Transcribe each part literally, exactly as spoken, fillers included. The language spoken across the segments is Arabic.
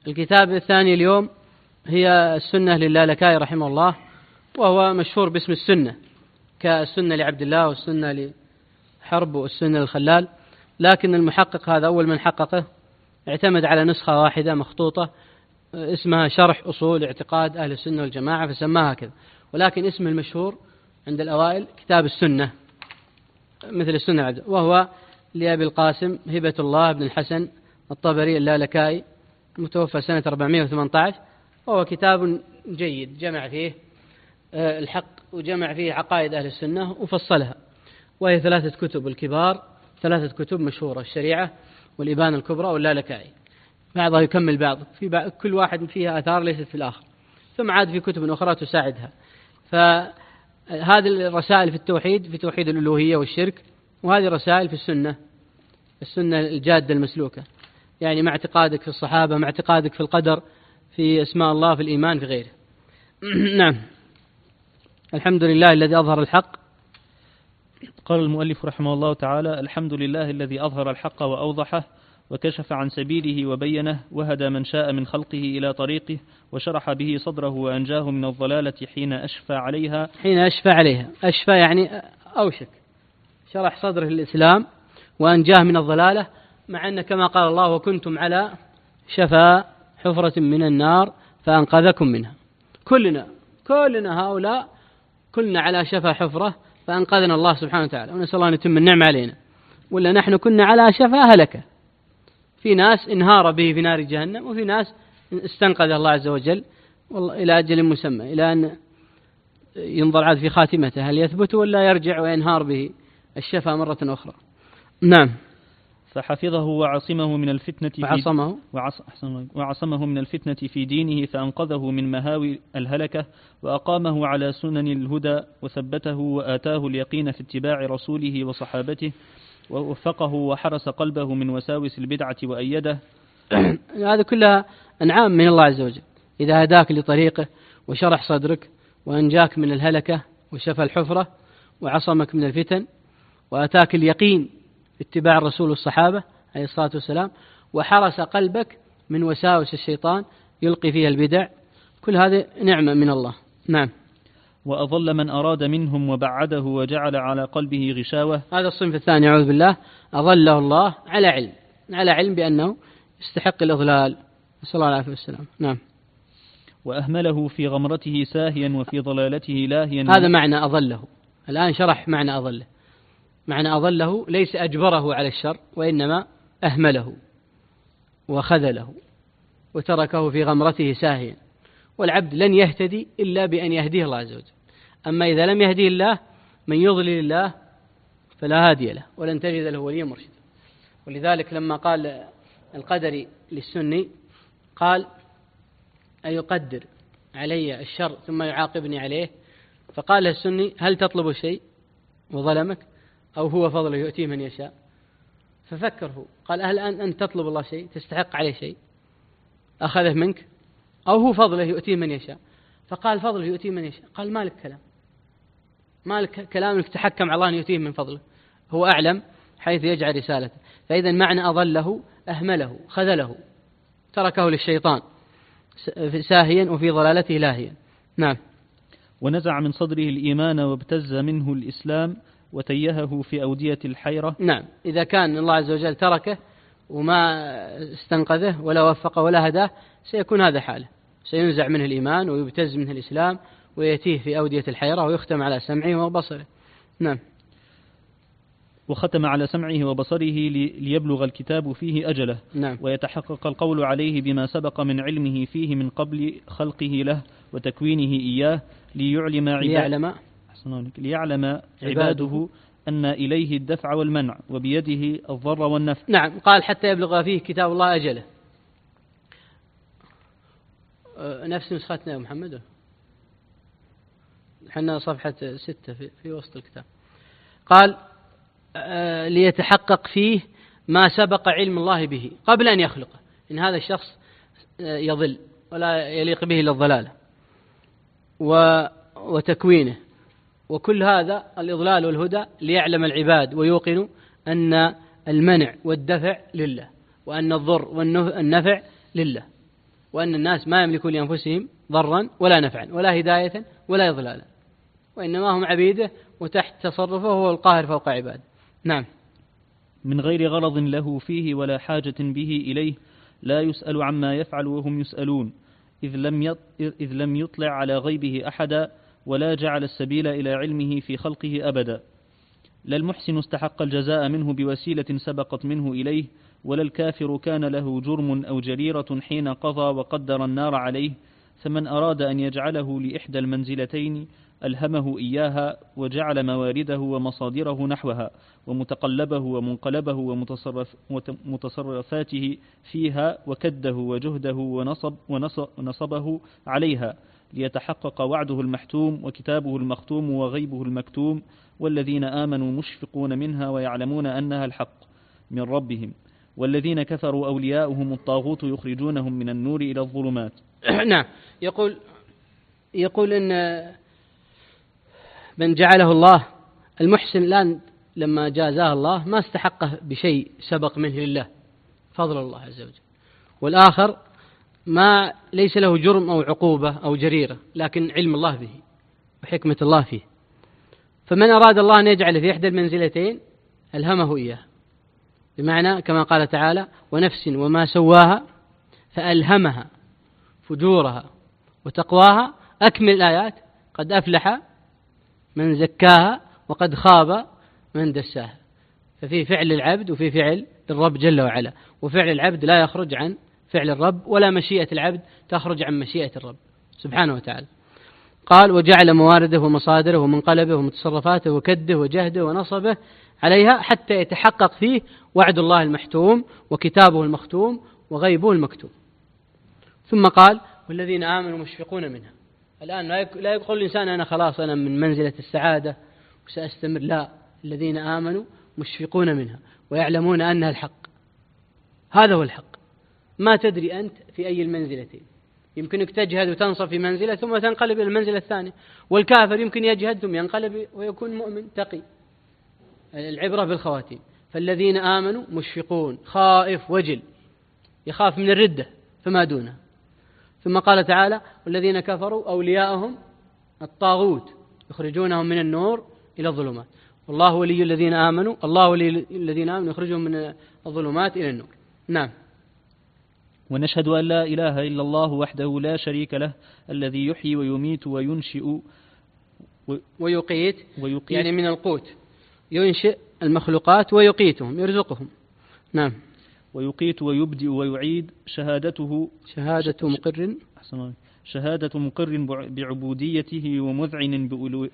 الكتاب الثاني اليوم هي السنة للالكائي رحمه الله، وهو مشهور باسم السنة، كالسنة لعبد الله والسنة لحرب والسنة للخلال، لكن المحقق هذا أول من حققه اعتمد على نسخة واحدة مخطوطة اسمها شرح أصول اعتقاد أهل السنة والجماعة فسماها كذا، ولكن اسم المشهور عند الأوائل كتاب السنة مثل السنة العبد، وهو لأبي القاسم هبة الله بن الحسن الطبري اللالكائي المتوفى سنة أربعمائة وثمانية عشر، وهو كتاب جيد جمع فيه الحق وجمع فيه عقائد أهل السنة وفصلها، وهي ثلاثة كتب الكبار، ثلاثة كتب مشهورة: الشريعة والإبانة الكبرى واللالكائي، بعضها يكمل بعض، في بعض كل واحد فيها آثار ليست في الآخر، ثم عاد في كتب أخرى تساعدها. فهذه الرسائل في التوحيد، في توحيد الألوهية والشرك، وهذه الرسائل في السنة، السنة الجادة المسلوكة، يعني مع اعتقادك في الصحابة، مع اعتقادك في القدر، في اسماء الله، في الإيمان، في غيره. نعم. الحمد لله الذي أظهر الحق. قال المؤلف رحمه الله تعالى: الحمد لله الذي أظهر الحق وأوضحه وكشف عن سبيله وبينه، وهدى من شاء من خلقه إلى طريقه، وشرح به صدره وأنجاه من الضلالة حين أشفى عليها حين أشفى عليها أشفى يعني أوشك، شرح صدره الإسلام وأنجاه من الضلالة، مع أن كما قال الله: وكنتم على شفا حفرة من النار فأنقذكم منها. كلنا كلنا هؤلاء كلنا على شفا حفرة فأنقذنا الله سبحانه وتعالى، ونسأل الله أن يتم النعمة علينا، ولا نحن كنا على شفا هلكة. في ناس انهار به في نار جهنم، وفي ناس استنقذ الله عز وجل والله إلى أجل مسمى، إلى أن ينظر عاد في خاتمته هل يثبت ولا يرجع وينهار به الشفا مرة أخرى. نعم. فحفظه وعصمه من الفتنة وعصمه وعصمه من الفتنة في دينه، فأنقذه من مهاوي الهلكة، وأقامه على سنن الهدى، وثبته وآتاه اليقين في اتباع رسوله وصحابته، ووفقه وحرس قلبه من وساوس البدعة وأيده. هذا كلها أنعام من الله عز وجل، إذا هداك لطريقه وشرح صدرك وأنجاك من الهلكة وشفى الحفرة وعصمك من الفتن وآتاك اليقين في اتباع الرسول والصحابة عليه الصلاة والسلام، وحرس قلبك من وساوس الشيطان يلقي فيها البدع، كل هذه نعمة من الله. نعم. وأضل من أراد منهم وبعده وجعل على قلبه غشاوة. هذا الصنف الثاني أعوذ بالله، أضله الله على علم، على علم بأنه يستحق الإضلال، نسأل الله العافية والسلام. نعم. وأهمله في غمرته ساهيا وفي ضلالته لاهيا. هذا معنى أضله، الآن شرح معنى أضله. معنى أضله ليس أجبره على الشر، وإنما أهمله وخذله وتركه في غمرته ساهيا، والعبد لن يهتدي إلا بأن يهديه الله عز وجل. أما إذا لم يهديه الله من يضلل الله فلا هادي له، ولن تجد له وليا مرشدا. ولذلك لما قال القدري للسني قال: أيقدر علي الشر ثم يعاقبني عليه؟ فقال السني: هل تطلب شيء وظلمك، أو هو فضله يؤتيه من يشاء؟ ففكر هو، قال: هل أنت تطلب الله شيء تستحق عليه شيء أخذه منك، أو هو فضله يؤتيه من يشاء؟ فقال: فضله يؤتيه من يشاء. قال: مالك كلام، مالك كلام انك تحكم على الله أن يؤتيه من فضله، هو أعلم حيث يجعل رسالته. فإذا معنى أضله أهمله خذله تركه للشيطان ساهيا وفي ضلالته لاهيا. نعم. ونزع من صدره الإيمان وابتز منه الإسلام وتيهه في أودية الحيرة. نعم. إذا كان الله عز وجل تركه وما استنقذه ولا وفقه ولا هداه سيكون هذا حاله، سينزع منه الإيمان ويبتز منه الإسلام ويتيه في أودية الحيرة ويختم على سمعه وبصره. نعم. وختم على سمعه وبصره ليبلغ الكتاب فيه أجله. نعم. ويتحقق القول عليه بما سبق من علمه فيه من قبل خلقه له وتكوينه إياه، ليعلم ليعلم, ليعلم عباده أن إليه الدفع والمنع وبيده الضر والنفع. نعم. قال: حتى يبلغ فيه كتاب الله أجله. نفس نسختنا يا محمد، حنا صفحة ستة في, في وسط الكتاب. قال: ليتحقق فيه ما سبق علم الله به قبل أن يخلقه، إن هذا الشخص يضل ولا يليق به إلا الضلالة، وتكوينه، وكل هذا الإضلال والهدى ليعلم العباد ويوقنوا أن المنع والدفع لله، وأن الضر والنفع لله. وأن الناس ما يملكون لأنفسهم ضرا ولا نفعا ولا هداية ولا إضلالا، وإنما هم عبيده وتحت تصرفه هو القاهر فوق عباده. نعم. من غير غرض له فيه ولا حاجة به إليه، لا يسأل عما يفعل وهم يسألون، إذ لم إذ لم يطلع على غيبه أحدا، ولا جعل السبيل إلى علمه في خلقه أبدا. لا المحسن استحق الجزاء منه بوسيلة سبقت منه إليه، ولا الكافر كان له جرم أو جريرة حين قضى وقدر النار عليه. فمن أراد أن يجعله لإحدى المنزلتين ألهمه إياها، وجعل موارده ومصادره نحوها، ومتقلبه ومنقلبه ومتصرف ومتصرفاته فيها، وكده وجهده ونصب ونصبه عليها، ليتحقق وعده المحتوم وكتابه المختوم وغيبه المكتوم. والذين آمنوا مشفقون منها ويعلمون أنها الحق من ربهم، والذين كفروا أولياؤهم الطاغوت يخرجونهم من النور إلى الظلمات. نعم. يقول يقول إن من جعله الله المحسن الآن لما جازاه الله ما استحقه بشيء سبق منه لله، فضل الله عز وجل، والآخر ما ليس له جرم أو عقوبة أو جريرة، لكن علم الله به وحكمة الله فيه. فمن أراد الله أن يجعل في إحدى المنزلتين ألهمه إياه، بمعنى كما قال تعالى: ونفس وما سواها فألهمها فجورها وتقواها. أكمل الآيات: قد أفلح من زكاها وقد خاب من دساها. ففي فعل العبد وفي فعل الرب جل وعلا، وفعل العبد لا يخرج عن فعل الرب، ولا مشيئة العبد تخرج عن مشيئة الرب سبحانه وتعالى. قال: وجعل موارده ومصادره ومنقلبه ومتصرفاته وكده وجهده ونصبه عليها، حتى يتحقق فيه وعد الله المحتوم وكتابه المختوم وغيبه المكتوم. ثم قال: والذين آمنوا مشفقون منها. الآن لا يقول الإنسان أنا خلاص أنا من منزلة السعادة وسأستمر، لا، الذين آمنوا مشفقون منها ويعلمون أنها الحق. هذا هو الحق. ما تدري أنت في أي المنزلتين، يمكنك تجهد وتنصب في منزلة ثم تنقلب إلى المنزلة الثانية، والكافر يمكن يجهد ثم ينقلب ويكون مؤمن تقي. العبرة بالخواتيم. فالذين آمنوا مشفقون، خائف وجل، يخاف من الردة فما دونه. ثم قال تعالى: والذين كفروا أولياءهم الطاغوت يخرجونهم من النور إلى الظلمات. والله ولي الذين آمنوا، الله ولي الذين آمنوا يخرجهم من الظلمات إلى النور. نعم. ونشهد أن لا إله إلا الله وحده لا شريك له، الذي يحيي ويميت وينشئ ويقيت, ويقيت يعني من القوت، ينشئ المخلوقات ويقيتهم يرزقهم. نعم. ويقيت ويبدئ ويعيد. شهادته شهادة مقر شهادة مقر بعبوديته ومذعن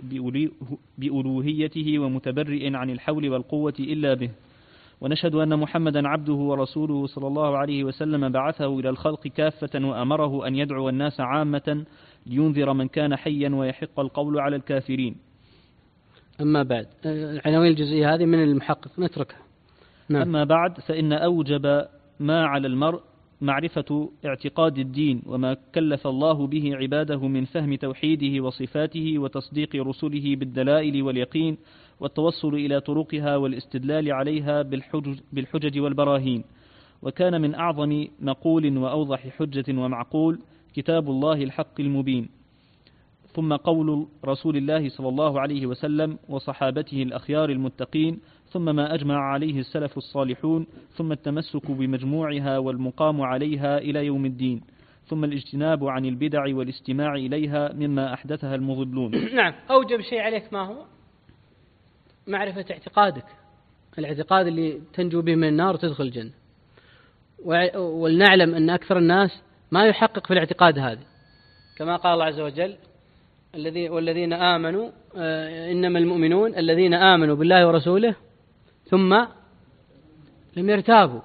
بألوهيته ومتبرئ عن الحول والقوة إلا به. ونشهد أن محمدا عبده ورسوله صلى الله عليه وسلم بعثه إلى الخلق كافة، وأمره أن يدعو الناس عامة لينذر من كان حيا ويحق القول على الكافرين. أما بعد، العناوين الجزئية هذه من المحقق نتركها. نعم. أما بعد، فإن أوجب ما على المرء معرفة اعتقاد الدين وما كلف الله به عباده من فهم توحيده وصفاته وتصديق رسله بالدلائل واليقين والتوصل إلى طرقها والاستدلال عليها بالحجج, بالحجج والبراهين. وكان من أعظم مقول وأوضح حجة ومعقول كتاب الله الحق المبين، ثم قول رسول الله صلى الله عليه وسلم وصحابته الأخيار المتقين، ثم ما أجمع عليه السلف الصالحون، ثم التمسك بمجموعها والمقام عليها إلى يوم الدين، ثم الاجتناب عن البدع والاستماع إليها مما أحدثها المضلون. نعم. أوجب شيء عليك ما هو؟ معرفة اعتقادك، الاعتقاد اللي تنجو به من النار وتدخل الجنة. ولنعلم أن أكثر الناس ما يحقق في الاعتقاد هذا، كما قال الله عز وجل: الذي والذين آمنوا إنما المؤمنون الذين آمنوا بالله ورسوله ثم لم يرتابوا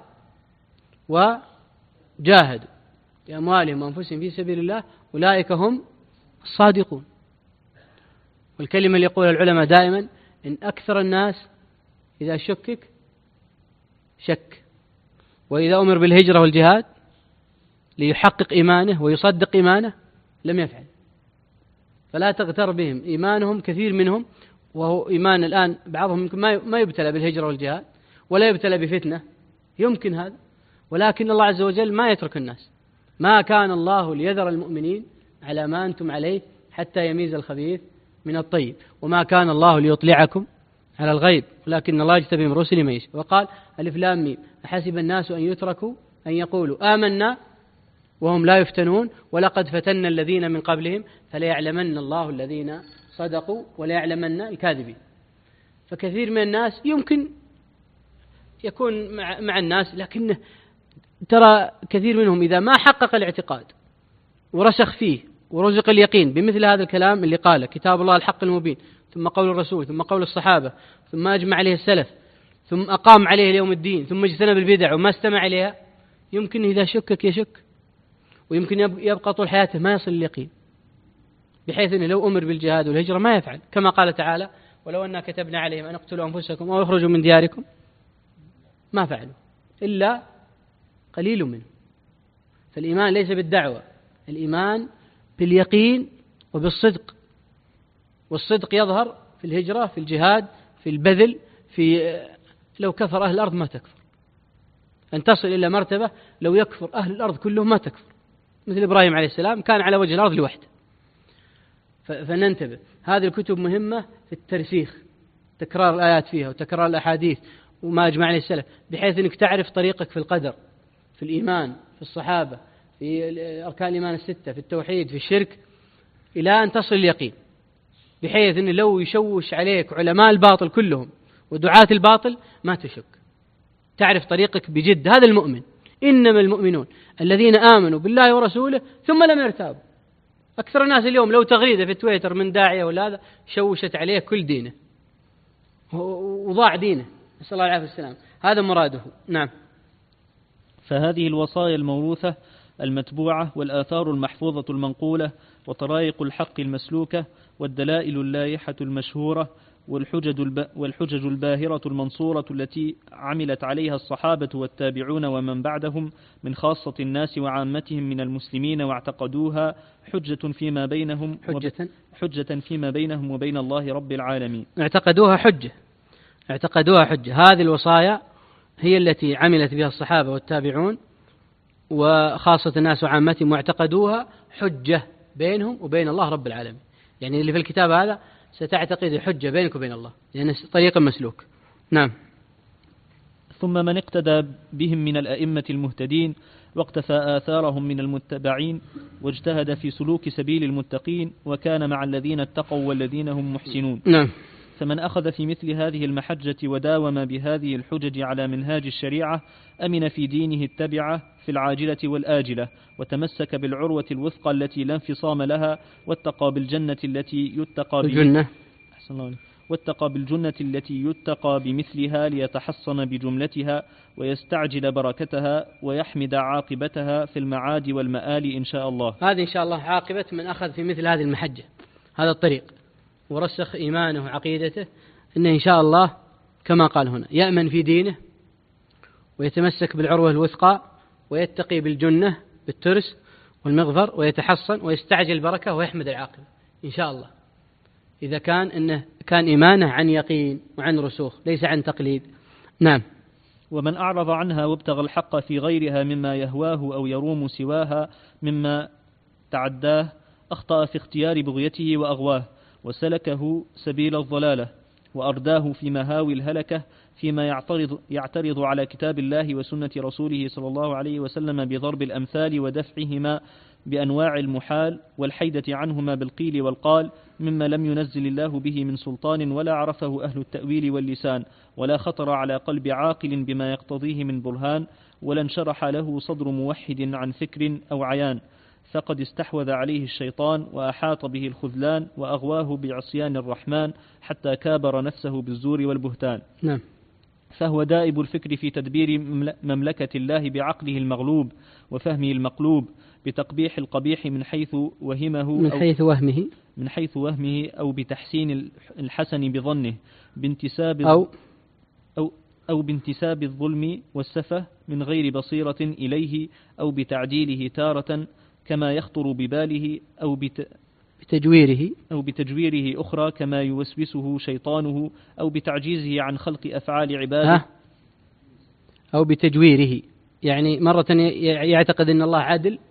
وجاهدوا بأموالهم وأنفسهم في سبيل الله أولئك هم الصادقون. والكلمة اللي يقولها العلماء دائما: إن أكثر الناس إذا شكك شك، وإذا أمر بالهجرة والجهاد ليحقق إيمانه ويصدق إيمانه لم يفعل. فلا تغتر بهم، إيمانهم كثير منهم، وهو إيمان الآن بعضهم يمكن ما يبتلى بالهجرة والجهاد ولا يبتلى بفتنة، يمكن هذا، ولكن الله عز وجل ما يترك الناس ما كان الله ليذر المؤمنين على ما أنتم عليه حتى يميز الخبيث من الطيب، وما كان الله ليطلعكم على الغيب ولكن الله يجتبي من رسله من يشاء. وقال ألف لام ميم أحسب الناس أن يتركوا أن يقولوا آمنا وهم لا يفتنون ولقد فتنا الذين من قبلهم فليعلمن الله الذين صدقوا وليعلمن الكاذبين. فكثير من الناس يمكن يكون مع, مع الناس، لكن ترى كثير منهم إذا ما حقق الاعتقاد ورسخ فيه ورزق اليقين بمثل هذا الكلام اللي قاله كتاب الله الحق المبين، ثم قول الرسول، ثم قول الصحابة، ثم أجمع عليه السلف، ثم أقام عليه اليوم الدين، ثم اجتنب البدع وما استمع إليها، يمكن إذا شكك يشك، ويمكن يبقى طول حياته ما يصل اليقين، بحيث أنه لو أمر بالجهاد والهجرة ما يفعل، كما قال تعالى ولو أننا كتبنا عليهم أن اقتلوا أنفسكم أو يخرجوا من دياركم ما فعلوا إلا قليل منهم. فالإيمان ليس بالدعوة، الإيمان باليقين وبالصدق، والصدق يظهر في الهجرة، في الجهاد، في البذل، في لو كفر أهل الأرض ما تكفر، أن تصل إلى مرتبة لو يكفر أهل الأرض كلهم ما تكفر، مثل إبراهيم عليه السلام كان على وجه الأرض لوحده. فننتبه، هذه الكتب مهمة في الترسيخ، تكرار الآيات فيها وتكرار الأحاديث وما أجمع عليه السلف، بحيث أنك تعرف طريقك في القدر، في الإيمان، في الصحابة، في أركان الإيمان الستة، في التوحيد، في الشرك، إلى أن تصل اليقين، بحيث أن لو يشوش عليك علماء الباطل كلهم ودعاة الباطل ما تشك، تعرف طريقك بجد. هذا المؤمن، إنما المؤمنون الذين آمنوا بالله ورسوله ثم لم يرتابوا. أكثر الناس اليوم لو تغريدة في تويتر من داعية ولا هذا شوشت عليه كل دينه وضاع دينه، نسأل الله العافية والسلام. هذا مراده. نعم. فهذه الوصايا الموروثة المتبوعة والآثار المحفوظة المنقولة وطرائق الحق المسلوكة والدلائل اللايحة المشهورة والحجج, الب... والحجج الباهرة المنصورة التي عملت عليها الصحابة والتابعون ومن بعدهم من خاصة الناس وعامتهم من المسلمين واعتقدوها حجة فيما بينهم حجة, وب... حجة فيما بينهم وبين الله رب العالمين. اعتقدوها حجة اعتقدوها حجة هذه الوصايا هي التي عملت بها الصحابة والتابعون وخاصة الناس وعامتهم واعتقدوها حجة بينهم وبين الله رب العالمين. يعني اللي في الكتاب هذا ستعتقد الحجة بينك وبين الله، لأن يعني طريق مسلوك. نعم. ثم من اقتدى بهم من الأئمة المهتدين واقتفى آثارهم من المتبعين واجتهد في سلوك سبيل المتقين وكان مع الذين اتقوا والذين هم محسنون. نعم. فمن أخذ في مثل هذه المحجة وداوم بهذه الحجج على منهاج الشريعة أمن في دينه التبعة في العاجلة والآجلة، وتمسك بالعروة الوثقى التي لا انفصام لها، واتقى بالجنة التي يتقى بالجنة واتقى بالجنة التي يتقى بمثلها ليتحصن بجملتها ويستعجل بركتها ويحمد عاقبتها في المعاد والمآل إن شاء الله. هذه إن شاء الله عاقبة من أخذ في مثل هذه المحجة، هذا الطريق، ورسخ إيمانه وعقيدته إنه إن شاء الله كما قال هنا يأمن في دينه ويتمسك بالعروة الوثقى ويتقي بالجنة بالترس والمغفر ويتحصن ويستعجل البركة ويحمد العاقبة إن شاء الله، إذا كان إنه كان إيمانه عن يقين وعن رسوخ ليس عن تقليد. نعم. ومن أعرض عنها وابتغى الحق في غيرها مما يهواه أو يروم سواها مما تعداه أخطأ في اختيار بغيته وأغواه وسلكه سبيل الضلالة وأرداه في مهاوي الهلكة فيما يعترض, يعترض على كتاب الله وسنة رسوله صلى الله عليه وسلم بضرب الأمثال ودفعهما بأنواع المحال والحيدة عنهما بالقيل والقال مما لم ينزل الله به من سلطان ولا عرفه أهل التأويل واللسان ولا خطر على قلب عاقل بما يقتضيه من برهان ولا انشرح له صدر موحد عن فكر أو عيان، فقد استحوذ عليه الشيطان وأحاط به الخذلان وأغواه بعصيان الرحمن حتى كابر نفسه بالزور والبهتان. نعم. فهو دائب الفكر في تدبير مملكة الله بعقله المغلوب وفهمه المقلوب بتقبيح القبيح من حيث وهمه من حيث وهمه من حيث وهمه أو بتحسين الحسن بظنه بانتساب أو أو أو بانتساب الظلم والسفة من غير بصيرة إليه أو بتعديله تارة كما يخطر بباله أو بت بتجويره أو بتجويره أخرى كما يوسوسه شيطانه أو بتعجيزه عن خلق أفعال عباده أو بتجويره، يعني مرة يعتقد أن الله عدل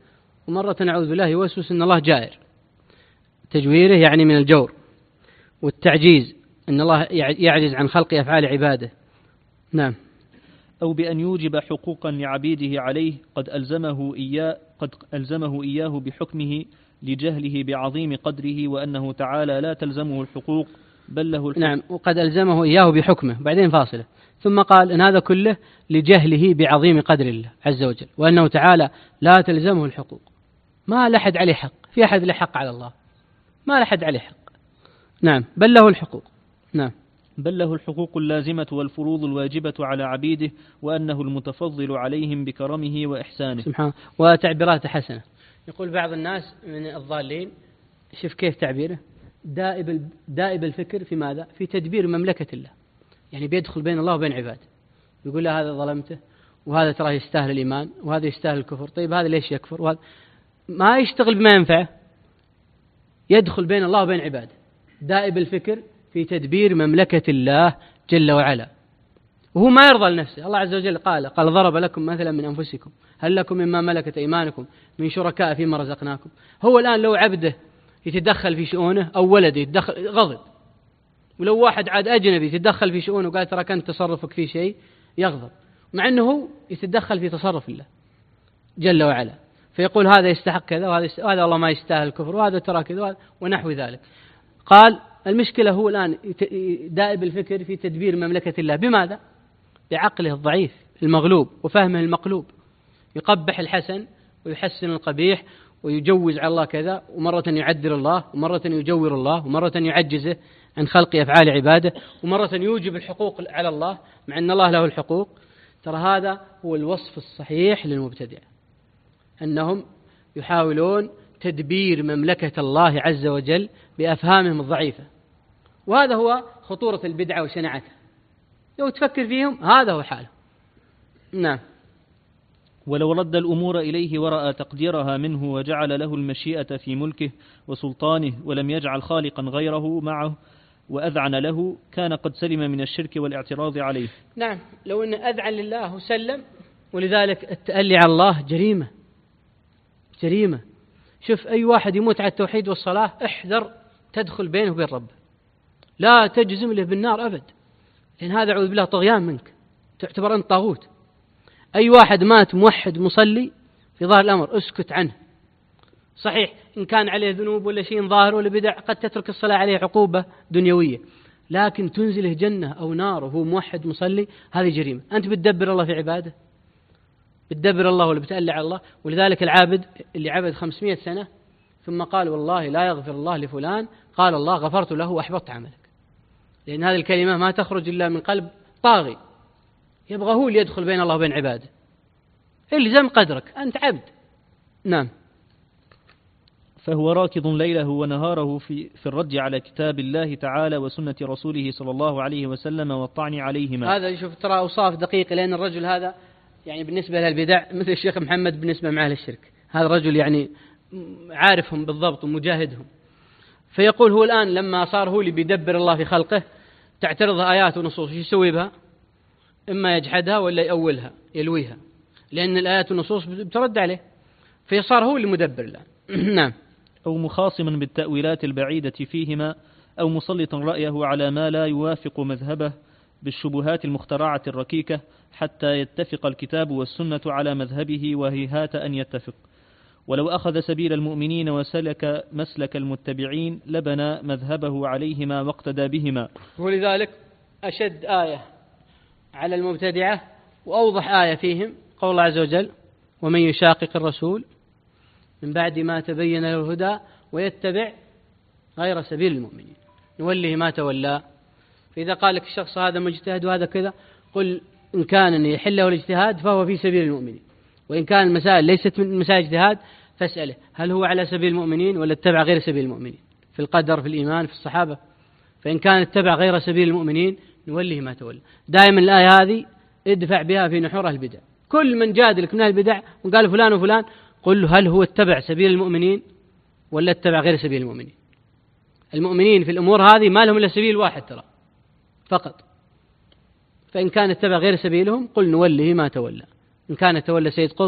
ومرة نعوذ بالله يوسوس أن الله جائر، تجويره يعني من الجور، والتعجيز أن الله يعجز عن خلق أفعال عباده. نعم. أو بأن يوجب حقوقا لعبيده عليه قد ألزمه إياه قد ألزمه إياه بحكمه لجهله بعظيم قدره، وأنه تعالى لا تلزمه الحقوق بل له الحكم. نعم، وقد ألزمه إياه بحكمه، بعدين فاصلة، ثم قال إن هذا كله لجهله بعظيم قدر الله عز وجل، وأنه تعالى لا تلزمه الحقوق. ما لحد عليه حق، في أحد له حق على الله؟ ما لحد عليه حق. نعم، بل له الحقوق. نعم، بل له الحقوق اللازمة والفروض الواجبة على عبيده، وأنه المتفضل عليهم بكرمه وإحسانه سبحانه. وتعبيرات حسنة. يقول بعض الناس من الضالين، شوف كيف تعبيره، دائب دائب الفكر في ماذا؟ في تدبير مملكة الله، يعني بيدخل بين الله وبين عباده، يقول له هذا ظلمته، وهذا تراه يستاهل الإيمان، وهذا يستاهل الكفر، طيب هذا ليش يكفر؟ وهذا ما يشتغل بما ينفعه، يدخل بين الله وبين عباده، دائب الفكر في تدبير مملكة الله جل وعلا، وهو ما يرضى لنفسه. الله عز وجل قال قال ضرب لكم مثلا من أنفسكم هل لكم مما ملكت أيمانكم من شركاء فيما رزقناكم. هو الآن لو عبده يتدخل في شؤونه أو ولده يتدخل غضب، ولو واحد عاد أجنبي يتدخل في شؤونه وقال ترى كنت تصرفك في شيء يغضب، مع أنه يتدخل في تصرف الله جل وعلا، فيقول هذا يستحق كذا وهذا, يستحق وهذا الله ما يستاهل الكفر وهذا ترى كذا ونحو ذلك. قال المشكلة هو الآن دائب الفكر في تدبير مملكة الله بماذا؟ بعقله الضعيف المغلوب وفهمه المقلوب، يقبح الحسن ويحسن القبيح ويجوز على الله كذا، ومرة يعدل الله، ومرة يجور الله، ومرة يعجزه عن خلق أفعال عباده، ومرة يوجب الحقوق على الله مع أن الله له الحقوق. ترى هذا هو الوصف الصحيح للمبتدع، أنهم يحاولون تدبير مملكة الله عز وجل بأفهامهم الضعيفة، وهذا هو خطورة البدعة وشناعتها. لو تفكر فيهم هذا هو حاله. نعم. ولو رد الأمور إليه ورأى تقديرها منه وجعل له المشيئة في ملكه وسلطانه ولم يجعل خالقا غيره معه وأذعن له، كان قد سلم من الشرك والاعتراض عليه. نعم، لو أنه أذعن لله وسلم، ولذلك التألي على الله جريمة جريمة. شوف أي واحد يموت على التوحيد والصلاة احذر تدخل بينه وبين ربه، لا تجزم له بالنار أبد، لأن هذا أعوذ بالله طغيان منك، تعتبر أنت طاغوت. أي واحد مات موحد مصلي في ظاهر الأمر اسكت عنه، صحيح إن كان عليه ذنوب ولا شيء ظاهر ولا بدع قد تترك الصلاة عليه عقوبة دنيوية، لكن تنزله جنة أو نار وهو موحد مصلي هذه جريمة. أنت بتدبر الله في عباده؟ بتدبر الله ولا بتألي على الله؟ ولذلك العابد اللي عبد خمسمائة سنة ثم قال والله لا يغفر الله لفلان، قال الله غفرت له وأحبطت عملك، لأن هذه الكلمة ما تخرج إلا من قلب طاغي يبغى هو اللي يدخل بين الله وبين عباده. الزم قدرك، أنت عبد. نعم. فهو راكض ليله ونهاره في, في الرد على كتاب الله تعالى وسنة رسوله صلى الله عليه وسلم والطعن عليهما. هذا يشوف ترى أوصاف دقيقة، لأن الرجل هذا يعني بالنسبة للبدع مثل الشيخ محمد بالنسبة مع أهل الشرك، هذا الرجل يعني عارفهم بالضبط ومجاهدهم. فيقول هو الآن لما صار هو اللي بيدبر الله في خلقه تعترض آيات ونصوص، ايش يسوي بها؟ إما يجحدها ولا يأولها يلويها، لأن الآيات والنصوص بترد عليه، فيصار هو اللي مدبر الآن. نعم. أو مخاصما بالتأويلات البعيدة فيهما، أو مسلطا رأيه على ما لا يوافق مذهبه بالشبهات المخترعة الركيكة حتى يتفق الكتاب والسنة على مذهبه، وهيهات أن يتفق. ولو أخذ سبيل المؤمنين وسلك مسلك المتبعين لبنى مذهبه عليهما واقتدى بهما. ولذلك أشد آية على المبتدعة وأوضح آية فيهم قول الله عز وجل ومن يشاقق الرسول من بعد ما تبين له الهدى ويتبع غير سبيل المؤمنين نوله ما تولى. فإذا قال لك الشخص هذا مجتهد وهذا كذا، قل إن كان أن يحله الاجتهاد فهو في سبيل المؤمنين، وإن كان المسائل ليست من مسائل اجتهاد فاسأله هل هو على سبيل المؤمنين ولا اتبع غير سبيل المؤمنين في القدر في الإيمان في الصحابة. فإن كان اتبع غير سبيل المؤمنين نوله ما تولى. دائما الآية هذه ادفع بها في نحور البدع. كل من جادلك من البدع وقال فلان وفلان قل له هل هو اتبع سبيل المؤمنين ولا اتبع غير سبيل المؤمنين. المؤمنين في الأمور هذه ما لهم إلا سبيل واحد ترى فقط، فإن كان اتبع غير سبيلهم قل نوله ما تولى. إن كان تولى سيد قطب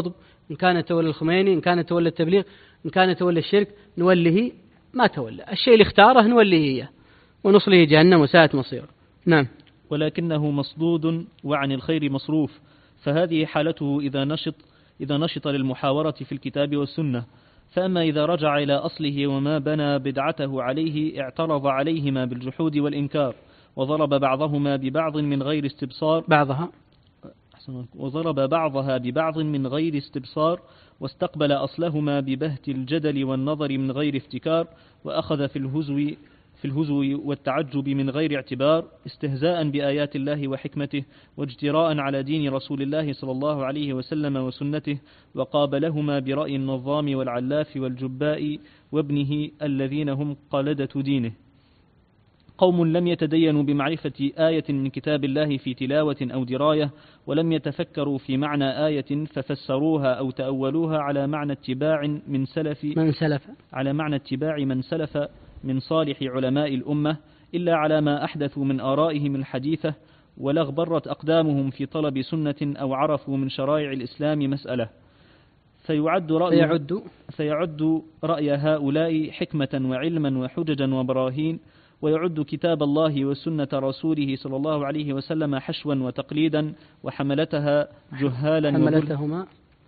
إن كان تولى الخميني، إن كان تولى التبليغ، إن كان تولى الشرك نوله ما تولى، الشيء اللي اختاره نوليه إياه ونصله جهنم وساءت مصيره. نعم. ولكنه مصدود وعن الخير مصروف، فهذه حالته إذا نشط إذا نشط للمحاورة في الكتاب والسنة. فأما إذا رجع إلى أصله وما بنى بدعته عليه اعترض عليهما بالجحود والإنكار، وضرب بعضهما ببعض من غير استبصار بعضها وضرب بعضها ببعض من غير استبصار واستقبل أصلهما ببهت الجدل والنظر من غير افتكار، وأخذ في الهزو في الهزو والتعجب من غير اعتبار، استهزاء بآيات الله وحكمته واجتراء على دين رسول الله صلى الله عليه وسلم وسنته، وقابلهما برأي النظام والعلاف والجباء وابنه الذين هم قلدة دينه. قوم لم يتدينوا بمعرفة آية من كتاب الله في تلاوة أو دراية، ولم يتفكروا في معنى آية ففسروها أو تأولوها على معنى اتباع من سلف من سلف على معنى اتباع من سلف من صالح علماء الأمة، إلا على ما أحدثوا من آرائهم الحديثة، ولا اغبرت أقدامهم في طلب سنة أو عرفوا من شرائع الإسلام مسألة، فيعد رأي, فيعد فيعد رأي هؤلاء حكمة وعلما وحججا وبراهين، ويعد كتاب الله وسنة رسوله صلى الله عليه وسلم حشوا وتقليدا، وحملتها جهالا حملتهما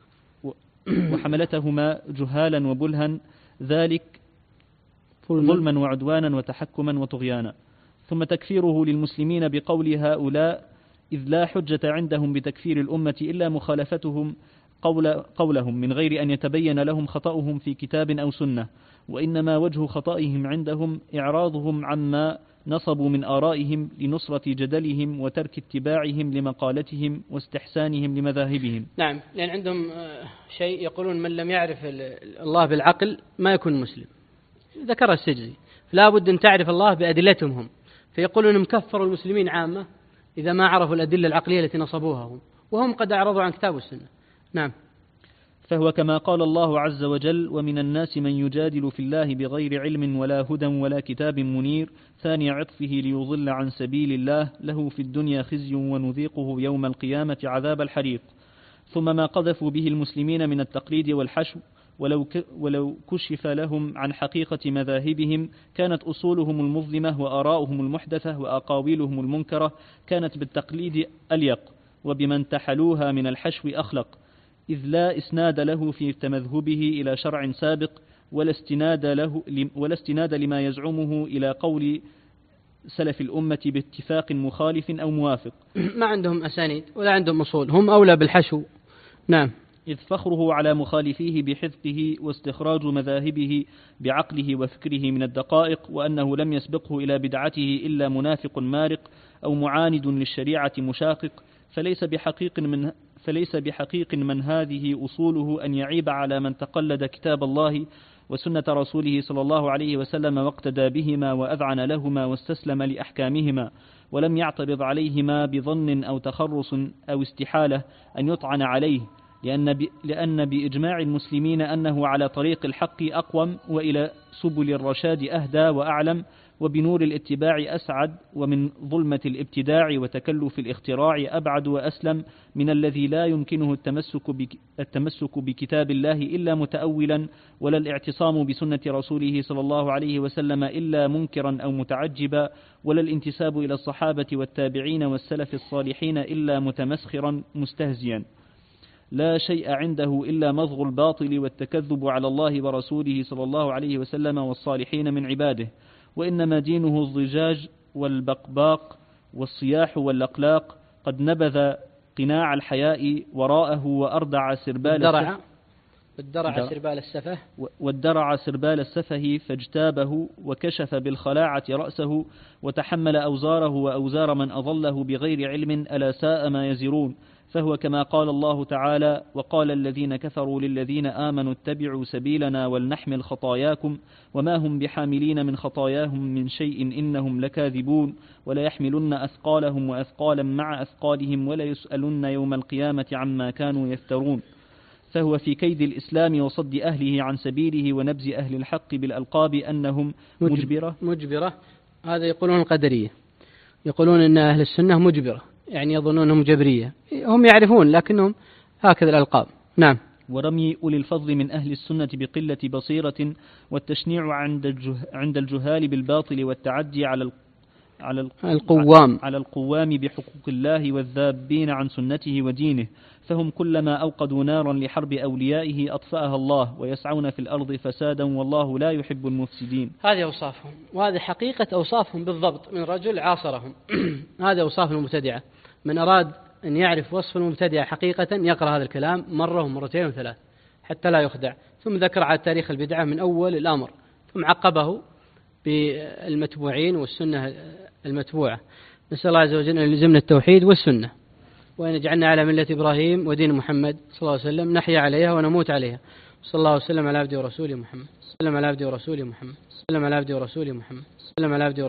وحملتهما جهالا وبلها، ذلك ظلما وعدوانا وتحكما وطغيانا. ثم تكفيره للمسلمين بقول هؤلاء، إذ لا حجة عندهم بتكفير الأمة إلا مخالفتهم قول قولهم من غير أن يتبين لهم خطأهم في كتاب أو سنة، وإنما وجه خطئهم عندهم إعراضهم عما نصبوا من آرائهم لنصرة جدلهم وترك اتباعهم لمقالتهم واستحسانهم لمذاهبهم. نعم، لأن عندهم شيء يقولون من لم يعرف الله بالعقل ما يكون مسلم، ذكر السجزي، فلا بد أن تعرف الله بأدلتهم هم، فيقولون أنهم كفروا المسلمين عامة إذا ما عرفوا الأدلة العقلية التي نصبوها هم، وهم قد أعرضوا عن كتاب السنة. نعم. فهو كما قال الله عز وجل: ومن الناس من يجادل في الله بغير علم ولا هدى ولا كتاب منير، ثاني عطفه ليضل عن سبيل الله، له في الدنيا خزي ونذيقه يوم القيامة عذاب الحريق. ثم ما قذفوا به المسلمين من التقليد والحشو، ولو ولو كشف لهم عن حقيقة مذاهبهم كانت أصولهم المظلمة وآراؤهم المحدثة وأقاويلهم المنكرة كانت بالتقليد أليق، وبمن تحلوها من الحشو أخلق، إذ لا إسناد له في تمذهبه إلى شرع سابق، ولا استناد له ولا استناد لما يزعمه إلى قول سلف الأمة باتفاق مخالف أو موافق. ما عندهم أسانيد ولا عندهم أصول، هم أولى بالحشو. نعم. إذ فخره على مخالفيه بحفظه واستخراج مذاهبه بعقله وفكره من الدقائق، وأنه لم يسبقه إلى بدعته إلا منافق مارق أو معاند للشريعة مشاقق، فليس بحقيق من فليس بحقيق من هذه أصوله أن يعيب على من تقلد كتاب الله وسنة رسوله صلى الله عليه وسلم واقتدى بهما وأذعن لهما واستسلم لأحكامهما، ولم يعترض عليهما بظن أو تخرص أو استحالة أن يطعن عليه، لأن, ب... لأن بإجماع المسلمين أنه على طريق الحق أقوم، وإلى سبل الرشاد أهدى وأعلم، وبنور الاتباع أسعد، ومن ظلمة الابتداع وتكلف الاختراع أبعد وأسلم من الذي لا يمكنه التمسك, بك التمسك بكتاب الله إلا متأولا، ولا الاعتصام بسنة رسوله صلى الله عليه وسلم إلا منكرا أو متعجبا، ولا الانتساب إلى الصحابة والتابعين والسلف الصالحين إلا متمسخرا مستهزيا. لا شيء عنده إلا مضغ الباطل والتكذب على الله ورسوله صلى الله عليه وسلم والصالحين من عباده، وإنما دينه الضجاج والبقباق والصياح والأقلاق، قد نبذ قناع الحياء وراءه وأردع سربال السفه والدرع سربال السفه والدرع سربال السفه فاجتابه، وكشف بالخلاعة رأسه، وتحمل أوزاره وأوزار من أضله بغير علم، ألا ساء ما يزرون. فهو كما قال الله تعالى: وقال الذين كفروا للذين آمنوا اتبعوا سبيلنا ولنحمل خطاياكم وما هم بحاملين من خطاياهم من شيء إنهم لكاذبون، ولا يحملن أثقالهم وأثقالا مع أثقالهم ولا يسألن يوم القيامة عما كانوا يفترون. فهو في كيد الإسلام وصد أهله عن سبيله ونبذ أهل الحق بالألقاب أنهم مجبرة مجبرة هذا يقولون القدرية، يقولون أن أهل السنة مجبرة، يعني يظنونهم جبرية، هم يعرفون لكنهم هكذا الألقاب. نعم. ورمي أولي الفضل من أهل السنة بقلة بصيرة، والتشنيع عند الجه- عند الجهال بالباطل، والتعدي على ال- على ال- القوام على القوام بحقوق الله، والذابين عن سنته ودينه، فهم كلما أوقدوا نارا لحرب أوليائه أطفأها الله، ويسعون في الأرض فسادا، والله لا يحب المفسدين. هذه أوصافهم، وهذه حقيقة أوصافهم بالضبط من رجل عاصرهم. هذه أوصاف المبتدعة. من أراد أن يعرف وصف المبتدعة حقيقة يقرأ هذا الكلام مرة ومرتين وثلاث حتى لا يخدع. ثم ذكر على تاريخ البدعة من أول الأمر، ثم عقبه بالمتبوعين والسنة المتبوعة. نسأل الله عز وجل أن يلزمنا التوحيد والسنة، وأن يجعلنا على ملة إبراهيم ودين محمد صلى الله عليه وسلم، نحيا عليها ونموت عليها. صلى الله وسلم على عبده ورسوله محمد، صلى الله على عبده ورسوله محمد، صلى الله على عبده ورسوله محمد، صلى الله على عبده